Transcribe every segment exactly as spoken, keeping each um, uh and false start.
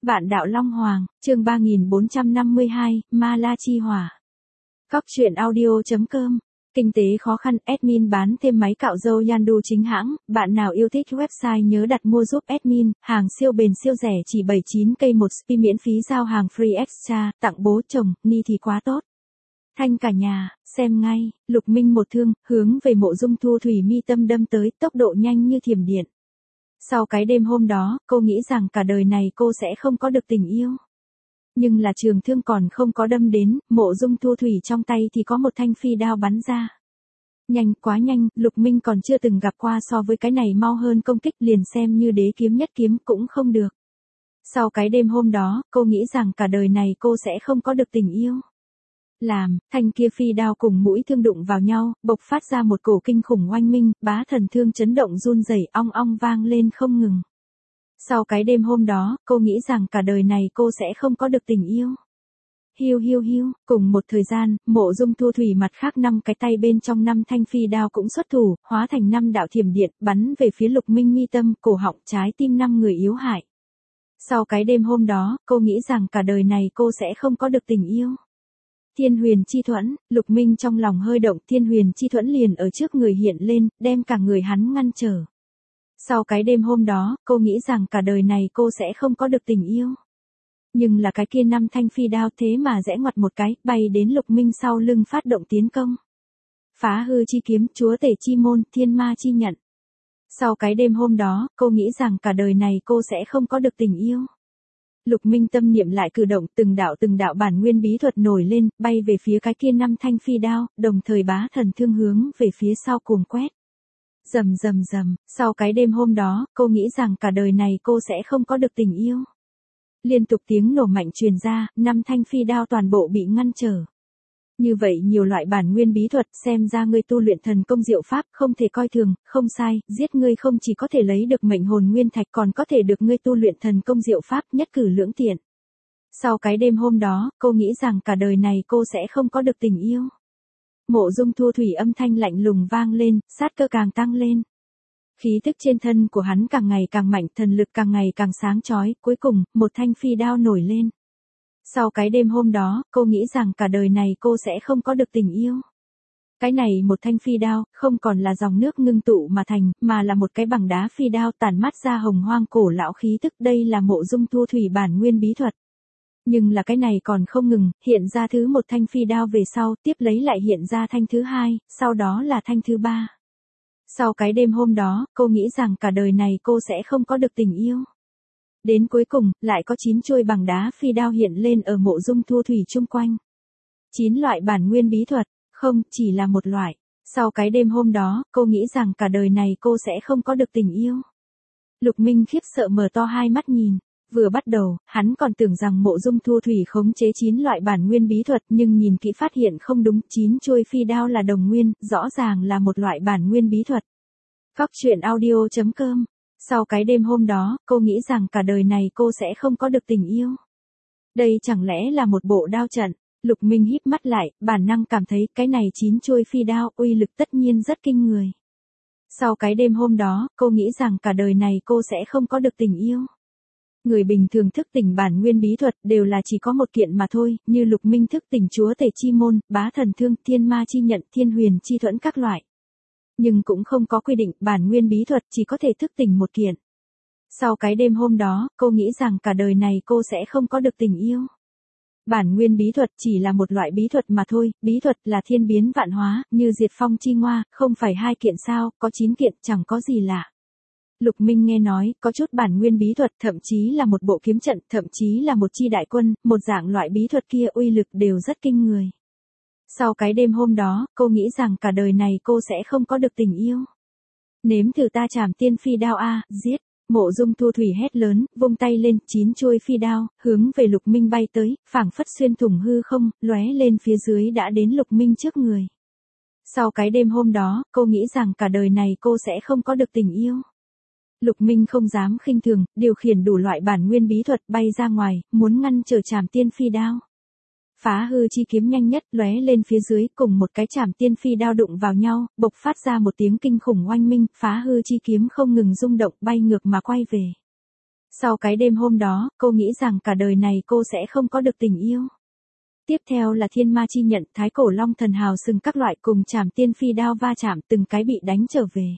Bạn đạo Long Hoàng, chương ba nghìn bốn trăm năm mươi hai, Ma La Chi Hỏa. Cóc truyện audio chấm com. Kinh tế khó khăn, admin bán thêm máy cạo râu Yandu chính hãng, bạn nào yêu thích website nhớ đặt mua giúp admin, hàng siêu bền siêu rẻ chỉ bảy mươi chín cây một spi miễn phí giao hàng free extra, tặng bố chồng, ni thì quá tốt. Thanh cả nhà, xem ngay, Lục Minh một thương, hướng về Mộ Dung Thu Thủy mi tâm đâm tới, tốc độ nhanh như thiểm điện. Sau cái đêm hôm đó, cô nghĩ rằng cả đời này cô sẽ không có được tình yêu. Nhưng là trường thương còn không có đâm đến, Mộ Dung Thu Thủy trong tay thì có một thanh phi đao bắn ra. Nhanh, quá nhanh, Lục Minh còn chưa từng gặp qua so với cái này mau hơn công kích, liền xem như đế kiếm nhất kiếm cũng không được. Sau cái đêm hôm đó, cô nghĩ rằng cả đời này cô sẽ không có được tình yêu. Làm, thanh kia phi đao cùng mũi thương đụng vào nhau, bộc phát ra một cổ kinh khủng oanh minh, bá thần thương chấn động run rẩy, ong ong vang lên không ngừng. Sau cái đêm hôm đó, cô nghĩ rằng cả đời này cô sẽ không có được tình yêu. Hiu hiu hiu, cùng một thời gian, Mộ Dung Thu Thủy mặt khác năm cái tay bên trong năm thanh phi đao cũng xuất thủ, hóa thành năm đạo thiểm điện, bắn về phía Lục Minh mi tâm, cổ họng, trái tim năm người yếu hại. Sau cái đêm hôm đó, cô nghĩ rằng cả đời này cô sẽ không có được tình yêu. Thiên Huyền Chi Thuẫn, Lục Minh trong lòng hơi động, Thiên Huyền Chi Thuẫn liền ở trước người hiện lên, đem cả người hắn ngăn trở. Sau cái đêm hôm đó, cô nghĩ rằng cả đời này cô sẽ không có được tình yêu. Nhưng là cái kia năm thanh phi đao thế mà rẽ ngoặt một cái, bay đến Lục Minh sau lưng phát động tiến công. Phá hư chi kiếm, chúa tể chi môn, thiên ma chi nhận. Sau cái đêm hôm đó, cô nghĩ rằng cả đời này cô sẽ không có được tình yêu. Lục Minh tâm niệm lại cử động, từng đạo từng đạo bản nguyên bí thuật nổi lên, bay về phía cái kia năm thanh phi đao, đồng thời bá thần thương hướng về phía sau cuồng quét. Rầm rầm rầm, sau cái đêm hôm đó, cô nghĩ rằng cả đời này cô sẽ không có được tình yêu. Liên tục tiếng nổ mạnh truyền ra, năm thanh phi đao toàn bộ bị ngăn trở. Như vậy nhiều loại bản nguyên bí thuật, xem ra ngươi tu luyện thần công diệu pháp, không thể coi thường, không sai, giết ngươi không chỉ có thể lấy được mệnh hồn nguyên thạch còn có thể được ngươi tu luyện thần công diệu pháp, nhất cử lưỡng tiện. Sau cái đêm hôm đó, cô nghĩ rằng cả đời này cô sẽ không có được tình yêu. Mộ Dung Thu Thủy âm thanh lạnh lùng vang lên, sát cơ càng tăng lên. Khí tức trên thân của hắn càng ngày càng mạnh, thần lực càng ngày càng sáng chói, cuối cùng, một thanh phi đao nổi lên. Sau cái đêm hôm đó, cô nghĩ rằng cả đời này cô sẽ không có được tình yêu. Cái này một thanh phi đao, không còn là dòng nước ngưng tụ mà thành, mà là một cái bằng đá phi đao tản mát ra hồng hoang cổ lão khí tức, đây là Mộ Dung Thu Thủy bản nguyên bí thuật. Nhưng là cái này còn không ngừng, hiện ra thứ một thanh phi đao về sau, tiếp lấy lại hiện ra thanh thứ hai, sau đó là thanh thứ ba. Sau cái đêm hôm đó, cô nghĩ rằng cả đời này cô sẽ không có được tình yêu. Đến cuối cùng, lại có chín chuôi bằng đá phi đao hiện lên ở Mộ Dung Thu Thủy chung quanh. Chín loại bản nguyên bí thuật, không, chỉ là một loại. Sau cái đêm hôm đó, cô nghĩ rằng cả đời này cô sẽ không có được tình yêu. Lục Minh khiếp sợ mở to hai mắt nhìn. Vừa bắt đầu, hắn còn tưởng rằng Mộ Dung Thu Thủy khống chế chín loại bản nguyên bí thuật, nhưng nhìn kỹ phát hiện không đúng, chín chuôi phi đao là đồng nguyên, rõ ràng là một loại bản nguyên bí thuật. Cóc truyện audio chấm com. Sau cái đêm hôm đó, cô nghĩ rằng cả đời này cô sẽ không có được tình yêu. Đây chẳng lẽ là một bộ đao trận? Lục Minh híp mắt lại, bản năng cảm thấy cái này chín chuôi phi đao uy lực tất nhiên rất kinh người. Sau cái đêm hôm đó, cô nghĩ rằng cả đời này cô sẽ không có được tình yêu. Người bình thường thức tỉnh bản nguyên bí thuật đều là chỉ có một kiện mà thôi, như Lục Minh thức tỉnh chúa tể chi môn, bá thần thương, thiên ma chi nhận, thiên huyền chi thuẫn các loại. Nhưng cũng không có quy định bản nguyên bí thuật chỉ có thể thức tỉnh một kiện. Sau cái đêm hôm đó, cô nghĩ rằng cả đời này cô sẽ không có được tình yêu. Bản nguyên bí thuật chỉ là một loại bí thuật mà thôi, bí thuật là thiên biến vạn hóa, như diệt phong chi ngoa, không phải hai kiện sao, có chín kiện, chẳng có gì lạ. Lục Minh nghe nói, có chút bản nguyên bí thuật, thậm chí là một bộ kiếm trận, thậm chí là một chi đại quân, một dạng loại bí thuật kia uy lực đều rất kinh người. Sau cái đêm hôm đó, cô nghĩ rằng cả đời này cô sẽ không có được tình yêu. Nếm thử ta trảm tiên phi đao a, giết. Mộ Dung Thu Thủy hét lớn, vung tay lên, chín chuôi phi đao, hướng về Lục Minh bay tới, phảng phất xuyên thủng hư không, lóe lên phía dưới đã đến Lục Minh trước người. Sau cái đêm hôm đó, cô nghĩ rằng cả đời này cô sẽ không có được tình yêu. Lục Minh không dám khinh thường, điều khiển đủ loại bản nguyên bí thuật bay ra ngoài, muốn ngăn trở trảm tiên phi đao. Phá hư chi kiếm nhanh nhất lóe lên phía dưới, cùng một cái trảm tiên phi đao đụng vào nhau, bộc phát ra một tiếng kinh khủng oanh minh, phá hư chi kiếm không ngừng rung động, bay ngược mà quay về. Sau cái đêm hôm đó, cô nghĩ rằng cả đời này cô sẽ không có được tình yêu. Tiếp theo là thiên ma chi nhận, thái cổ long thần hào sừng các loại cùng trảm tiên phi đao va chạm từng cái bị đánh trở về.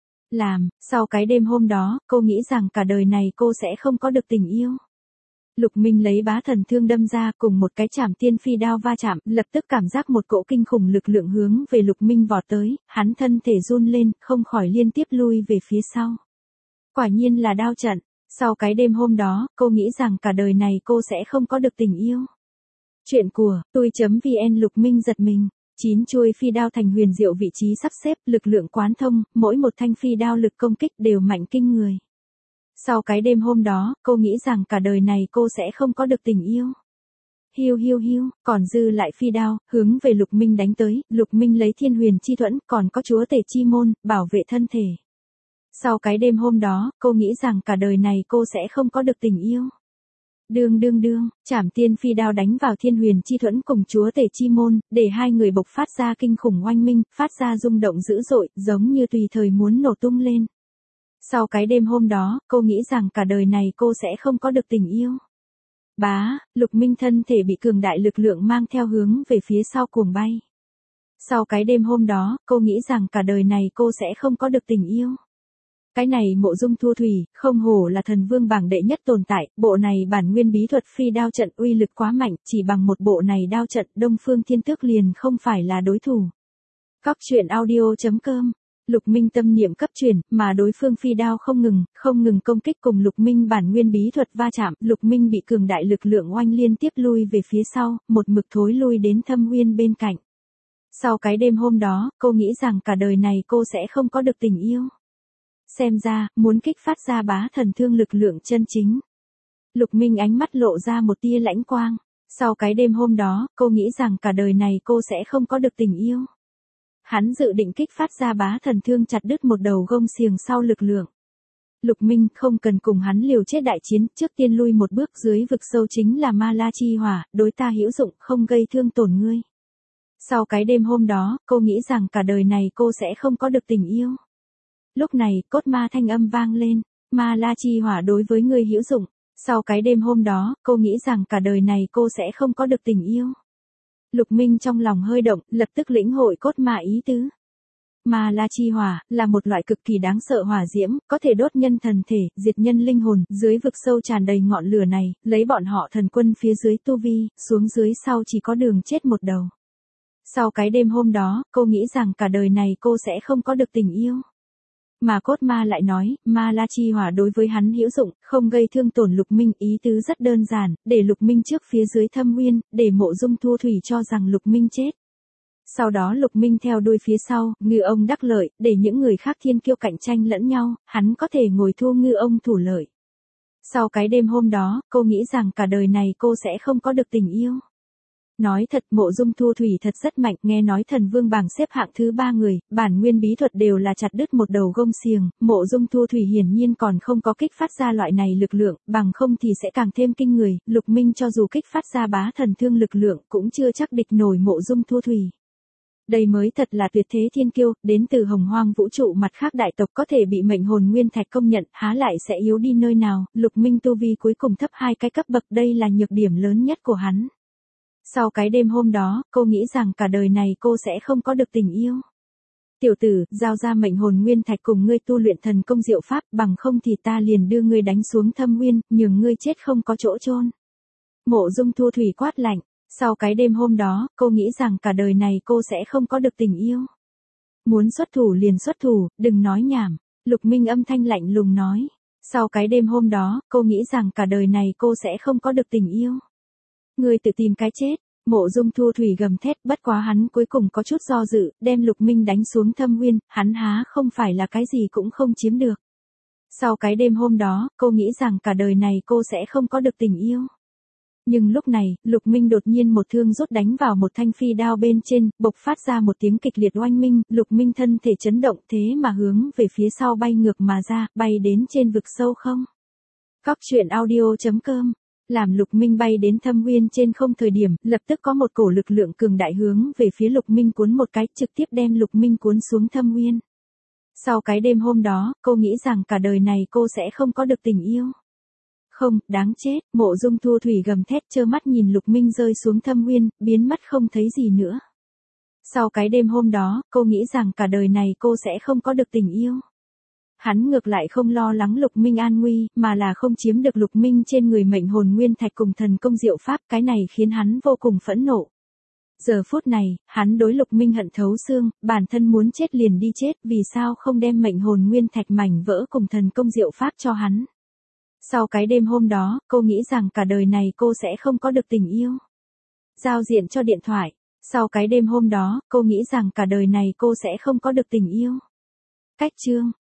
Làm, sau cái đêm hôm đó, cô nghĩ rằng cả đời này cô sẽ không có được tình yêu. Lục Minh lấy bá thần thương đâm ra cùng một cái trảm tiên phi đao va chạm, lập tức cảm giác một cỗ kinh khủng lực lượng hướng về Lục Minh vọt tới, hắn thân thể run lên, không khỏi liên tiếp lui về phía sau. Quả nhiên là đao trận, sau cái đêm hôm đó, cô nghĩ rằng cả đời này cô sẽ không có được tình yêu. Chuyện của tui.vn Lục Minh giật mình. Chín chuôi phi đao thành huyền diệu vị trí sắp xếp, lực lượng quán thông, mỗi một thanh phi đao lực công kích đều mạnh kinh người. Sau cái đêm hôm đó, cô nghĩ rằng cả đời này cô sẽ không có được tình yêu. Hiu hiu hiu, còn dư lại phi đao, hướng về Lục Minh đánh tới, Lục Minh lấy thiên huyền chi thuẫn, còn có chúa tể chi môn, bảo vệ thân thể. Sau cái đêm hôm đó, cô nghĩ rằng cả đời này cô sẽ không có được tình yêu. Đương đương đương, trảm tiên phi đao đánh vào thiên huyền chi thuẫn cùng chúa tể chi môn, để hai người bộc phát ra kinh khủng oanh minh, phát ra rung động dữ dội, giống như tùy thời muốn nổ tung lên. Sau cái đêm hôm đó, cô nghĩ rằng cả đời này cô sẽ không có được tình yêu. Bá, Lục Minh thân thể bị cường đại lực lượng mang theo hướng về phía sau cuồng bay. Sau cái đêm hôm đó, cô nghĩ rằng cả đời này cô sẽ không có được tình yêu. Cái này Mộ Dung Thu Thủy, không hổ là thần vương bảng đệ nhất tồn tại, bộ này bản nguyên bí thuật phi đao trận uy lực quá mạnh, chỉ bằng một bộ này đao trận Đông Phương Thiên Tước liền không phải là đối thủ. Cóc truyện audio chấm com. Lục Minh tâm niệm cấp chuyển, mà đối phương phi đao không ngừng, không ngừng công kích cùng Lục Minh bản nguyên bí thuật va chạm, Lục Minh bị cường đại lực lượng oanh liên tiếp lui về phía sau, một mực thối lui đến Thâm Uyên bên cạnh. Sau cái đêm hôm đó, cô nghĩ rằng cả đời này cô sẽ không có được tình yêu. Xem ra, muốn kích phát ra bá thần thương lực lượng chân chính. Lục Minh ánh mắt lộ ra một tia lãnh quang. Sau cái đêm hôm đó, cô nghĩ rằng cả đời này cô sẽ không có được tình yêu. Hắn dự định kích phát ra bá thần thương chặt đứt một đầu gông xiềng sau lực lượng. Lục Minh không cần cùng hắn liều chết đại chiến, trước tiên lui một bước, dưới vực sâu chính là ma la chi hỏa, đối ta hữu dụng, không gây thương tổn ngươi. Sau cái đêm hôm đó, cô nghĩ rằng cả đời này cô sẽ không có được tình yêu. Lúc này, cốt ma thanh âm vang lên, ma la chi hỏa đối với ngươi hữu dụng. Sau cái đêm hôm đó, cô nghĩ rằng cả đời này cô sẽ không có được tình yêu. Lục Minh trong lòng hơi động, lập tức lĩnh hội cốt ma ý tứ. Ma la chi hỏa là một loại cực kỳ đáng sợ hỏa diễm, có thể đốt nhân thần thể, diệt nhân linh hồn, dưới vực sâu tràn đầy ngọn lửa này, lấy bọn họ thần quân phía dưới tu vi, xuống dưới sau chỉ có đường chết một đầu. Sau cái đêm hôm đó, cô nghĩ rằng cả đời này cô sẽ không có được tình yêu. Mà cốt ma lại nói, ma la chi hỏa đối với hắn hữu dụng, không gây thương tổn Lục Minh, ý tứ rất đơn giản, để Lục Minh trước phía dưới Thâm Uyên, để Mộ Dung Thu Thủy cho rằng Lục Minh chết. Sau đó Lục Minh theo đuôi phía sau, ngư ông đắc lợi, để những người khác thiên kiêu cạnh tranh lẫn nhau, hắn có thể ngồi thu ngư ông thủ lợi. Sau cái đêm hôm đó, cô nghĩ rằng cả đời này cô sẽ không có được tình yêu. Nói thật, Mộ Dung Thu Thủy thật rất mạnh, nghe nói thần vương bảng xếp hạng thứ ba người, bản nguyên bí thuật đều là chặt đứt một đầu gông xiềng, Mộ Dung Thu Thủy hiển nhiên còn không có kích phát ra loại này lực lượng, bằng không thì sẽ càng thêm kinh người, Lục Minh cho dù kích phát ra bá thần thương lực lượng cũng chưa chắc địch nổi Mộ Dung Thu Thủy. Đây mới thật là tuyệt thế thiên kiêu, đến từ hồng hoang vũ trụ mặt khác đại tộc có thể bị mệnh hồn nguyên thạch công nhận, há lại sẽ yếu đi nơi nào, Lục Minh tu vi cuối cùng thấp hai cái cấp bậc, đây là nhược điểm lớn nhất của hắn. Sau cái đêm hôm đó, cô nghĩ rằng cả đời này cô sẽ không có được tình yêu. Tiểu tử, giao ra mệnh hồn nguyên thạch cùng ngươi tu luyện thần công diệu pháp, bằng không thì ta liền đưa ngươi đánh xuống Thâm Uyên, nhường ngươi chết không có chỗ chôn. Mộ Dung Thu Thủy quát lạnh. Sau cái đêm hôm đó, cô nghĩ rằng cả đời này cô sẽ không có được tình yêu. Muốn xuất thủ liền xuất thủ, đừng nói nhảm. Lục Minh âm thanh lạnh lùng nói. Sau cái đêm hôm đó, cô nghĩ rằng cả đời này cô sẽ không có được tình yêu. Ngươi tự tìm cái chết. Mộ Dung Thu Thủy gầm thét, bất quá hắn cuối cùng có chút do dự, đem Lục Minh đánh xuống Thâm Uyên, hắn há không phải là cái gì cũng không chiếm được. Sau cái đêm hôm đó, cô nghĩ rằng cả đời này cô sẽ không có được tình yêu. Nhưng lúc này, Lục Minh đột nhiên một thương rút đánh vào một thanh phi đao bên trên, bộc phát ra một tiếng kịch liệt oanh minh, Lục Minh thân thể chấn động thế mà hướng về phía sau bay ngược mà ra, bay đến trên vực sâu không. Cóc truyện audio chấm com. Làm Lục Minh bay đến Thâm Uyên trên không thời điểm, lập tức có một cổ lực lượng cường đại hướng về phía Lục Minh cuốn một cái, trực tiếp đem Lục Minh cuốn xuống Thâm Uyên. Sau cái đêm hôm đó, cô nghĩ rằng cả đời này cô sẽ không có được tình yêu. Không, đáng chết, Mộ Dung Thu Thủy gầm thét trơ mắt nhìn Lục Minh rơi xuống thâm nguyên, biến mất không thấy gì nữa. Sau cái đêm hôm đó, cô nghĩ rằng cả đời này cô sẽ không có được tình yêu. Hắn ngược lại không lo lắng Lục Minh an nguy, mà là không chiếm được Lục Minh trên người mệnh hồn nguyên thạch cùng thần công diệu pháp, cái này khiến hắn vô cùng phẫn nộ. Giờ phút này, hắn đối Lục Minh hận thấu xương, bản thân muốn chết liền đi chết, vì sao không đem mệnh hồn nguyên thạch mảnh vỡ cùng thần công diệu pháp cho hắn. Sau cái đêm hôm đó, cô nghĩ rằng cả đời này cô sẽ không có được tình yêu. Giao diện cho điện thoại. Sau cái đêm hôm đó, cô nghĩ rằng cả đời này cô sẽ không có được tình yêu. Cách chương